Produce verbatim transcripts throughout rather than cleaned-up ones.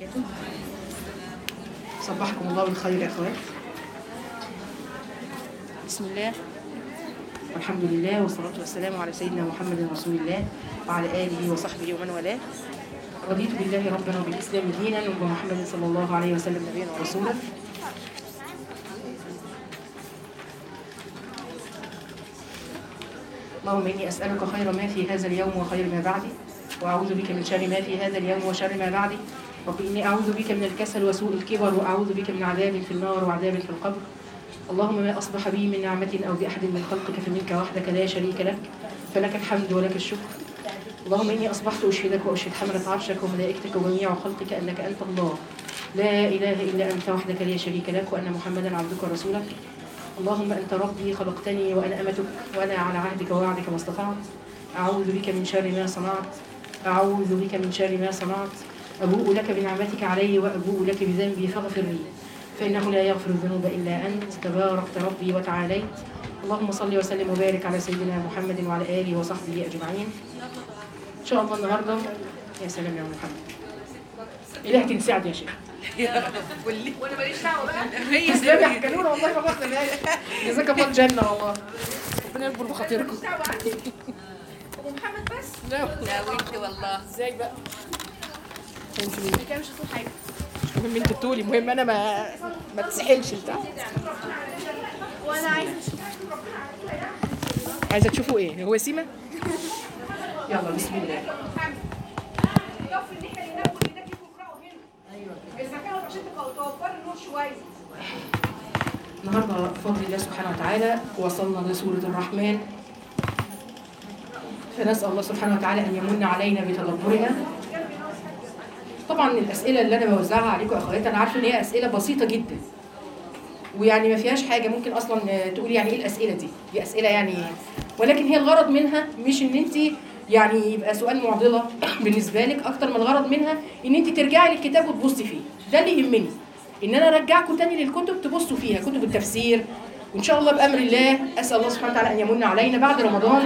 وبركاته. صبحكم الله بالخير يا اخوات. بسم الله والحمد لله والصلاة والسلام على سيدنا محمد رسول الله وعلى آله وصحبه ومن والاه. رضيت بالله ربنا وبالإسلام دينا وبمحمد صلى الله عليه وسلم نبينا ورسولا. اللهم إني أسألك خير ما في هذا اليوم وخير ما بعده، وأعوذ بك من شر ما في هذا اليوم وشر ما بعده. رب إني أعوذ بك من الكسل وسوء الكبر، وأعوذ بك من عذاب في النار وعذاب في القبر. اللهم ما أصبح بي من نعمة أو بأحد من خلقك فمنك وحدك لا شريك لك، فلك الحمد ولك الشكر. اللهم إني أصبحت أشهدك وأشهد حملة عرشك وملائكتك وجميع خلقك أنك أنت الله لا إله إلا أنت وحدك لا شريك لك، وأن محمدا عبدك ورسولك. اللهم أنت ربي خلقتني وأنا أمتك، وأنا على عهدك ووعدك ما استطعت. أعوذ بك من شر ما صنعت، أعوذ بك من شر ما صنعت. أبوء لك بنعمتك علي وأبوء لك بذنبي فاغفر لي، فإنه لا يغفر الذنوب إلا أنت، تباركت ربي وتعاليت. اللهم صل وسلم وبارك على سيدنا محمد وعلى آله وصحبه أجمعين. إن شاء الله النهارده يا سلام يا محمد، إله تنسعد يا شيخ. وانا ماليش دعوه بقى. هي تسلمي يا حكالونا والله ما باخد بالي. جزاك الله الجنه والله. ربنا يكبر بخاطركم. ابو محمد بس؟ لا لا وانت والله. ازاي بقى؟ انت مين؟ كده مش هتقول حاجه. مش مهم انت تقولي، المهم انا ما ما تسحلش انت. وانا عايزه عايزه تشوفوا ايه؟ هو سيما؟ يلا بسم الله. النهارده بفضل الله سبحانه وتعالى وصلنا لسورة الرحمن، فنسأل الله سبحانه وتعالى أن يمن علينا بتدبرها. طبعا الأسئلة اللي أنا بوزعها عليكم يا أخواتي أنا عارفة إن هي أسئلة بسيطة جدا، ويعني ما فيهاش حاجة ممكن أصلا تقولي يعني إيه الأسئلة دي؟ دي أسئلة يعني، ولكن هي الغرض منها مش إن أنت يعني يبقى سؤال معضلة بالنسبة لك، أكتر من الغرض منها إن أنت ترجعي للكتاب وتبصي فيه. ده اللي يهمني، إن أنا أرجعكم تاني للكتب تبصوا فيها، كتب التفسير. وإن شاء الله بأمر الله أسأل الله سبحانه وتعالى أن يمن علينا بعد رمضان.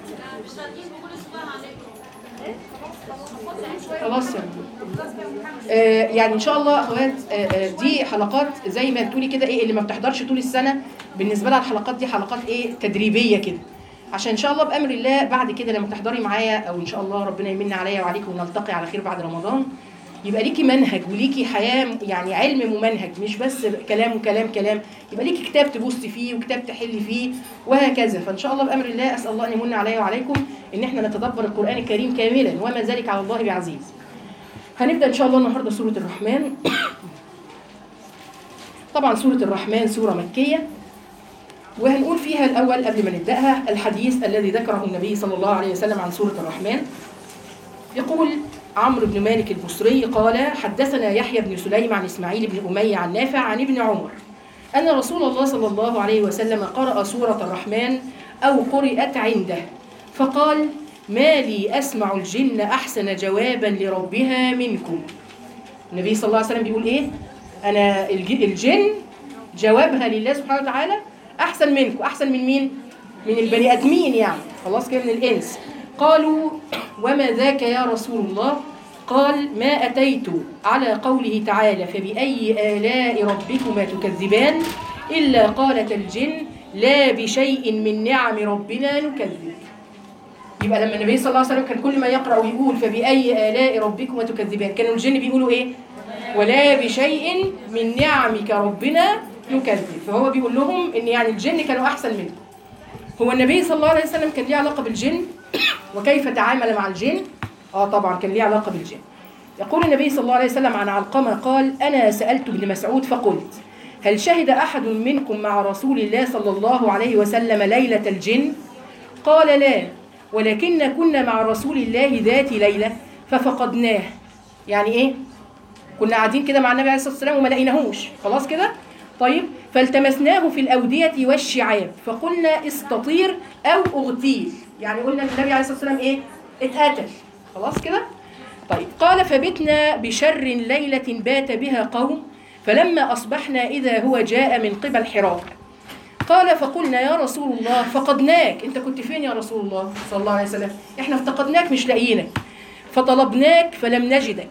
خلاص يعني. آه يعني ان شاء الله اخوات آه آه دي حلقات زي ما تقولي كده ايه، اللي ما بتحضرش طول السنه بالنسبه لها الحلقات دي حلقات ايه تدريبيه كده، عشان ان شاء الله بامر الله بعد كده لما تحضري معايا، او ان شاء الله ربنا يمن عليا وعليكم ونلتقي على خير بعد رمضان، يبقى ليكي منهج وليكي حياه، يعني علم ممنهج، مش بس كلام وكلام كلام، يبقى ليكي كتاب تبصي فيه وكتاب تحلي فيه وهكذا. فان شاء الله بامر الله اسال الله ان يمن عليا وعليكم ان احنا نتدبر القران الكريم كاملا، وما ذلك على الله بعزيز. هنبدأ إن شاء الله النهاردة سورة الرحمن. طبعا سورة الرحمن سورة مكية، وهنقول فيها الأول قبل ما نبدأها الحديث الذي ذكره النبي صلى الله عليه وسلم عن سورة الرحمن. يقول عمرو بن مالك البصري قال: حدثنا يحيى بن سليم عن إسماعيل بن أمية عن نافع عن ابن عمر أن رسول الله صلى الله عليه وسلم قرأ سورة الرحمن أو قرئت عنده فقال: ما لي أسمع الجن أحسن جوابا لربها منكم. النبي صلى الله عليه وسلم بيقول إيه؟ أنا الجن جوابها لله سبحانه وتعالى أحسن منكم. أحسن من مين؟ من البني آدمين يعني، خلاص كده، من الإنس. قالوا: وما ذاك يا رسول الله؟ قال: ما أتيت على قوله تعالى فبأي آلاء ربكما تكذبان إلا قالت الجن لا بشيء من نعم ربنا نكذب. يبقى لما النبي صلى الله عليه وسلم كان كل ما يقرأ ويقول فبأي آلاء ربكما تكذبان، كانوا الجن بيقولوا إيه؟ ولا بشيء من نعمك ربنا نكذب. فهو بيقول لهم إن يعني الجن كانوا أحسن منه. هو النبي صلى الله عليه وسلم كان ليه علاقة بالجن وكيف تعامل مع الجن؟ آه طبعا كان ليه علاقة بالجن. يقول النبي صلى الله عليه وسلم عن علقمة قال: أنا سألت ابن مسعود فقلت: هل شهد أحد منكم مع رسول الله صلى الله عليه وسلم ليلة الجن؟ قال: لا، ولكن كنا مع رسول الله ذات ليلة ففقدناه. يعني ايه؟ كنا قاعدين كده مع النبي عليه الصلاة والسلام وما لقيناهوش، خلاص كده؟ طيب، فالتمسناه في الأودية والشعاب فقلنا استطير أو أغتيل. يعني قلنا النبي عليه الصلاة والسلام ايه؟ اتقتل، خلاص كده؟ طيب، قال: فبتنا بشر ليلة بات بها قوم فلما أصبحنا إذا هو جاء من قبل حراء. قال: فقلنا يا رسول الله فقدناك، انت كنت فين يا رسول الله صلى الله عليه وسلم؟ احنا افتقدناك مش لاقيينك. فطلبناك فلم نجدك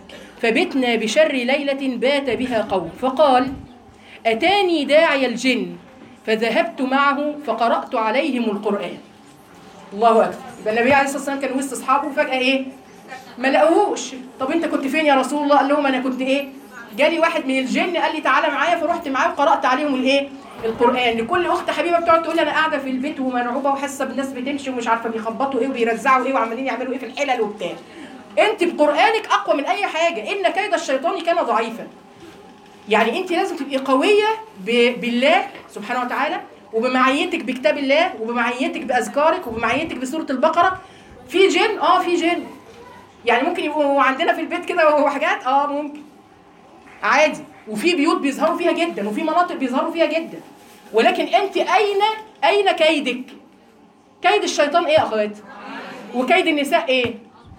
فبتنا بشر ليلة بات بها قوم، فقال أتاني داعي الجن فذهبت معه فقرأت عليهم القرآن. الله أكبر. يبقى النبي عليه الصلاة والسلام كان وسط أصحابه وفجأة إيه؟ ما لقوهوش. طب أنت كنت فين يا رسول الله؟ قال لهم أنا كنت إيه؟ جالي واحد من الجن قال لي تعالى معايا، فرحت معاه وقرأت عليهم الإيه؟ القرآن. لكل أخت حبيبة بتقعد تقول لي أنا قاعدة في البيت ومرعوبة وحاسة بالناس بتمشي ومش عارفة بيخبطوا إيه وبيرزعوا إيه وعمالين يعملوا إيه في الحلل وبتاع. أنت بقرآنك أقوى من أي حاجة، إن كيد الشيطان كان ضعيفا. يعني أنت لازم تبقي قوية بالله سبحانه وتعالى، وبمعيتك بكتاب الله، وبمعيتك بأذكارك، وبمعيتك بسورة البقرة. في جن؟ آه في جن. يعني ممكن يبقوا عندنا في البيت كده وحاجات، آه ممكن عادي، وفي بيوت بيظهروا فيها جدا، وفي مناطق بيظهروا فيها جدا. ولكن أنت أين أين كيدك؟ كيد الشيطان إيه يا أخوات؟ وكيد النساء إيه؟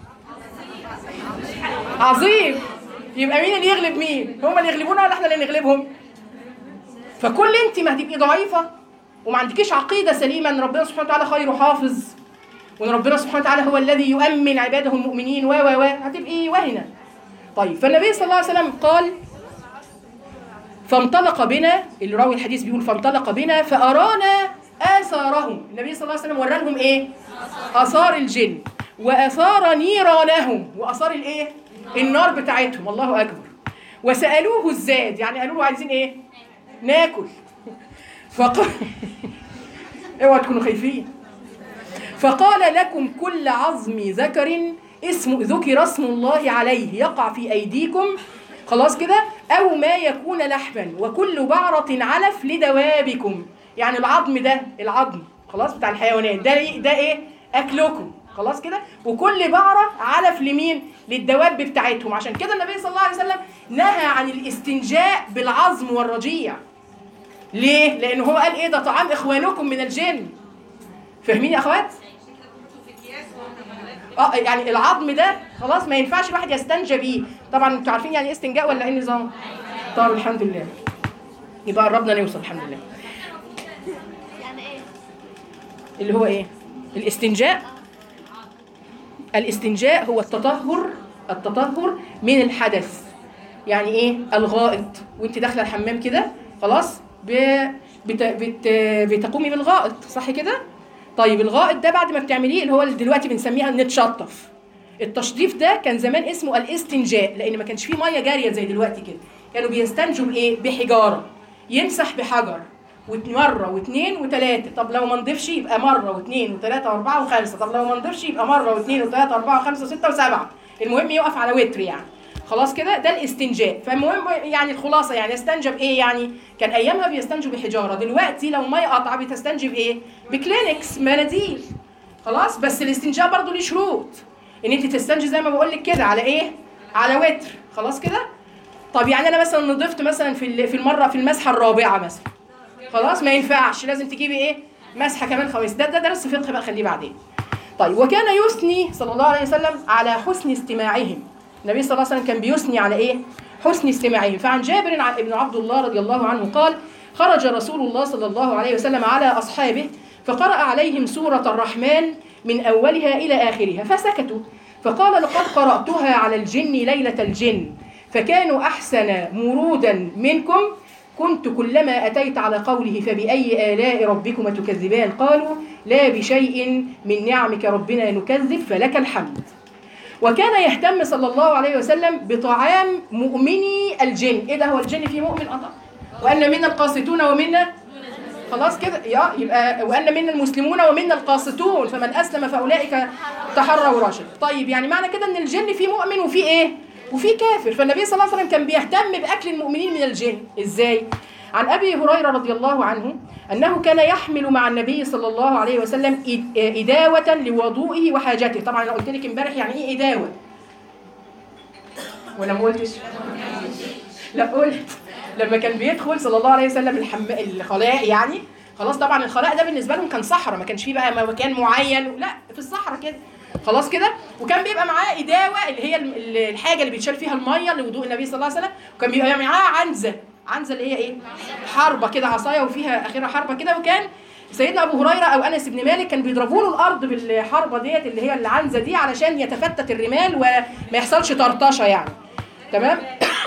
عظيم. يبقى مين اللي يغلب مين؟ هم اللي يغلبونا ولا احنا اللي نغلبهم؟ فكل انت ما هتبقي ضعيفه وما عندكيش عقيده سليمه ان ربنا سبحانه وتعالى خير حافظ، وان ربنا سبحانه وتعالى هو الذي يؤمن عباده المؤمنين و و و هتبقي وهنه. طيب فالنبي صلى الله عليه وسلم قال فانطلق بنا، اللي راوي الحديث بيقول فانطلق بنا فارانا اثارهم. النبي صلى الله عليه وسلم ورى لهم ايه؟ اثار الجن، واثار نيرانهم، واثار الايه؟ النار بتاعتهم. الله اكبر. وسالوه الزاد، يعني قالوا له عايزين ايه؟ ناكل. فقال اوعوا تكونوا خايفين. فقال لكم كل عظم ذكر اسم ذكر اسم الله عليه يقع في ايديكم، خلاص كده، او ما يكون لحما، وكل بعرة علف لدوابكم. يعني العظم ده، العظم خلاص بتاع الحيوانات ده ايه؟ ده ايه؟ اكلكم، خلاص كده. وكل بعرة علف لمين؟ للدواب بتاعتهم. عشان كده النبي صلى الله عليه وسلم نهى عن الاستنجاء بالعظم والرجيع. ليه؟ لأنه هو قال ايه؟ ده طعام اخوانكم من الجن. فاهمين يا اخوات؟ اه يعني العظم ده خلاص ما ينفعش الواحد يستنجى بيه. طبعا انتوا عارفين يعني ايه استنجاء ولا ايه النظام؟ طب الحمد لله. يبقى قربنا نوصل الحمد لله. يعني ايه؟ اللي هو ايه؟ الاستنجاء. الاستنجاء هو التطهر، التطهر من الحدث. يعني ايه؟ الغائط، وانت داخله الحمام كده خلاص بت... بت... بتقومي بالغائط، صح كده؟ طيب الغائط ده بعد ما بتعمليه اللي هو دلوقتي بنسميها نتشطف. التشطيف ده كان زمان اسمه الاستنجاء، لان ما كانش فيه ميه جاريه زي دلوقتي كده. كانوا بيستنجوا بايه؟ بحجاره. يمسح بحجر ومره واثنين وثلاثه. طب لو ما نضيفش يبقى مره واثنين وثلاثه واربعه وخمسه. طب لو ما نضيفش يبقى مره واثنين وثلاثه واربعه وخمسه وسته وسبعه. المهم يقف على وتر يعني. خلاص كده ده الاستنجاء. فالمهم يعني الخلاصه يعني يستنجى بايه؟ يعني كان ايامها بيستنجوا بحجاره، دلوقتي لو ميه قطعه بتستنجي بايه؟ بكلينكس، مناديل. خلاص. بس الاستنجاء برضو ليه شروط، ان انت تستنجي زي ما بقول لك كده على ايه؟ على وتر. خلاص كده. طب يعني انا مثلا نضفت مثلا في في المره في المسحه الرابعه مثلا، خلاص ما ينفعش، لازم تجيبي ايه؟ مسحه كمان خميس. ده ده درس فقه بقى، خليه بعدين. طيب وكان يثني صلى الله عليه وسلم على حسن استماعهم. النبي صلى الله عليه وسلم كان بيثني على ايه؟ حسن استماعهم. فعن جابر بن عبد الله رضي الله عنه قال خرج رسول الله صلى الله عليه وسلم على اصحابه فقرأ عليهم سورة الرحمن من اولها الى اخرها فسكتوا، فقال لقد قرأتها على الجن ليلة الجن فكانوا احسن مورودا منكم، كنت كلما أتيت على قوله فبأي آلاء ربكما تكذبان قالوا لا بشيء من نعمك ربنا نكذب فلك الحمد. وكان يهتم صلى الله عليه وسلم بطعام مؤمني الجن. إيه ده؟ هو الجن فيه مؤمن أطع؟ وأن منا القاسطون ومنا خلاص كده يا يبقى وأن منا المسلمون ومنا القاسطون فمن أسلم فأولئك تحروا رشد. طيب يعني معنى كده أن الجن فيه مؤمن وفيه إيه؟ وفي كافر. فالنبي صلى الله عليه وسلم كان بيهتم بأكل المؤمنين من الجن. إزاي؟ عن أبي هريرة رضي الله عنه أنه كان يحمل مع النبي صلى الله عليه وسلم إداوة لوضوئه وحاجته. طبعا أنا قلت لك امبارح يعني إيه إداوة؟ ولا ما قلتش؟ لا قلت. لما كان بيدخل صلى الله عليه وسلم الحم... الخلاء يعني خلاص. طبعا الخلاء ده بالنسبة لهم كان صحراء، ما كانش فيه بقى مكان معين، لا في الصحراء كده خلاص كده. وكان بيبقى معاه إداوة اللي هي الحاجة اللي بيتشال فيها المية لوضوء النبي صلى الله عليه وسلم. وكان بيبقى معاه عنزة، عنزة اللي هي إيه؟ حربة كده، عصاية وفيها آخرها حربة كده. وكان سيدنا أبو هريرة أو أنس بن مالك كان بيضربوا له الأرض بالحربة ديت اللي هي العنزة دي علشان يتفتت الرمال وما يحصلش طرطشة يعني. تمام.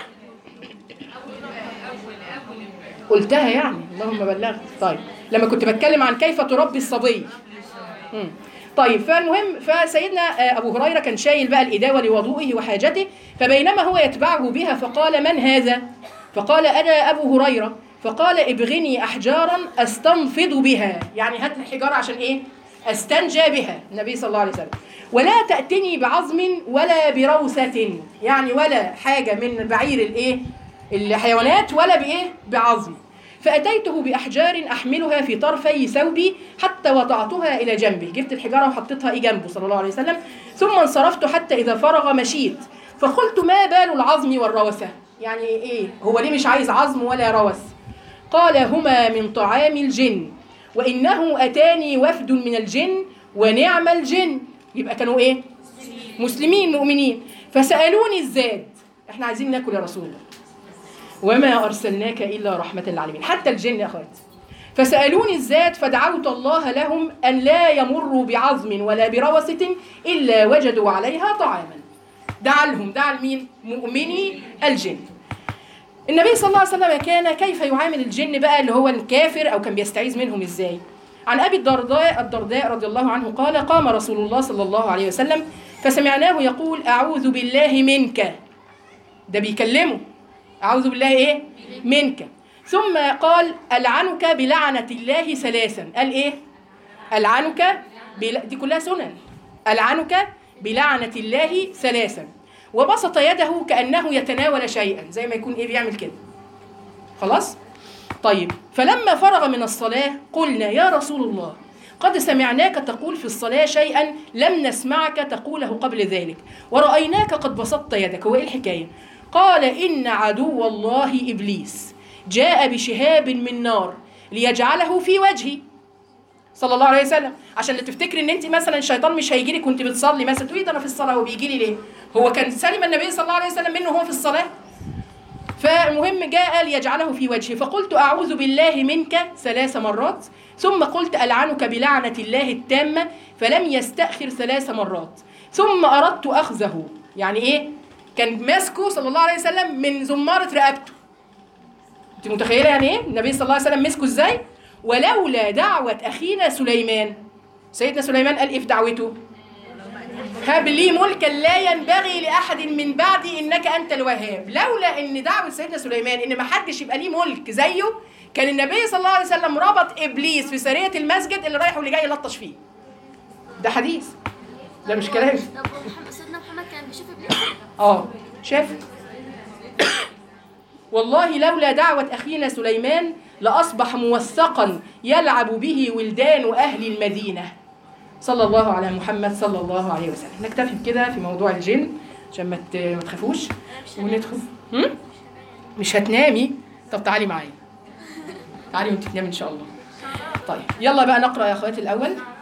قلتها يعني اللهم بلغت. طيب لما كنت بتكلم عن كيف تربي الصبي. مم. طيب فالمهم فسيدنا أبو هريرة كان شايل بقى الإداوة لوضوئه وحاجته، فبينما هو يتبعه بها فقال من هذا؟ فقال أنا أبو هريرة. فقال ابغني أحجارا أستنفض بها، يعني هات الحجارة عشان إيه؟ أستنجى بها النبي صلى الله عليه وسلم. ولا تأتني بعظم ولا بروثة، يعني ولا حاجة من بعير الإيه؟ الحيوانات ولا بإيه؟ بعظم. فأتيته بأحجار أحملها في طرفي ثوبي حتى وضعتها إلى جنبه، جبت الحجارة وحطيتها إيه جنبه صلى الله عليه وسلم. ثم انصرفت حتى إذا فرغ مشيت، فقلت ما بال العظم والروثة؟ يعني إيه؟ هو ليه مش عايز عظم ولا روث؟ قال هما من طعام الجن، وإنه أتاني وفد من الجن ونعم الجن. يبقى كانوا إيه؟ مسلمين مؤمنين. فسألوني الزاد، إحنا عايزين ناكل يا رسول الله، وما أرسلناك إلا رحمة للعالمين، حتى الجن يا أخوات. فسألوني الزاد فدعوت الله لهم أن لا يمروا بعظم ولا بروثة إلا وجدوا عليها طعاما. دعا لهم، دعا لمين؟ مؤمني الجن. النبي صلى الله عليه وسلم كان كيف يعامل الجن بقى اللي هو الكافر، أو كان بيستعيذ منهم إزاي؟ عن أبي الدرداء الدرداء رضي الله عنه قال قام رسول الله صلى الله عليه وسلم فسمعناه يقول أعوذ بالله منك. ده بيكلمه، أعوذ بالله إيه؟ منك. ثم قال ألعنك بلعنة الله ثلاثا. قال إيه؟ ألعنك بل... دي كلها سنن. ألعنك بلعنة الله ثلاثا، وبسط يده كأنه يتناول شيئا، زي ما يكون إيه بيعمل كده. خلاص؟ طيب فلما فرغ من الصلاة قلنا يا رسول الله قد سمعناك تقول في الصلاة شيئا لم نسمعك تقوله قبل ذلك، ورأيناك قد بسطت يدك، هو إيه الحكاية؟ قال إن عدو الله إبليس جاء بشهاب من نار ليجعله في وجهي صلى الله عليه وسلم، عشان اللي تفتكري ان انت مثلا الشيطان مش هيجي لك وانت بتصلي مثلا تقولي ده انا في الصلاه هو بيجي لي ليه؟ هو كان سلم النبي صلى الله عليه وسلم منه وهو في الصلاه. فالمهم جاء ليجعله في وجهي، فقلت اعوذ بالله منك ثلاث مرات، ثم قلت العنك بلعنه الله التامه، فلم يستأخر ثلاث مرات، ثم اردت اخذه، يعني ايه؟ كان ماسكه صلى الله عليه وسلم من زمارة رقبته. انت متخيله يعني ايه؟ النبي صلى الله عليه وسلم مسكه ازاي؟ ولولا دعوة اخينا سليمان، سيدنا سليمان قال ايه في دعوته؟ هب لي ملكا لا ينبغي لاحد من بعدي انك انت الوهاب. لولا ان دعوة سيدنا سليمان ان ما حدش يبقى ليه ملك زيه، كان النبي صلى الله عليه وسلم ربط ابليس في سرية المسجد اللي رايح واللي جاي يلطش فيه. ده حديث، ده مش كلام. طب سيدنا محمد كان بيشوف ابليس؟ اه شاف. والله لولا دعوة أخينا سليمان لأصبح موثقا يلعب به ولدان أهل المدينة. صلى الله على محمد صلى الله عليه وسلم. نكتفي بكده في موضوع الجن عشان ما تخافوش وندخل. مش هتنامي؟ طب تعالي معايا، تعالي وانت تنامي إن شاء الله. طيب يلا بقى نقرأ يا أخواتي الأول.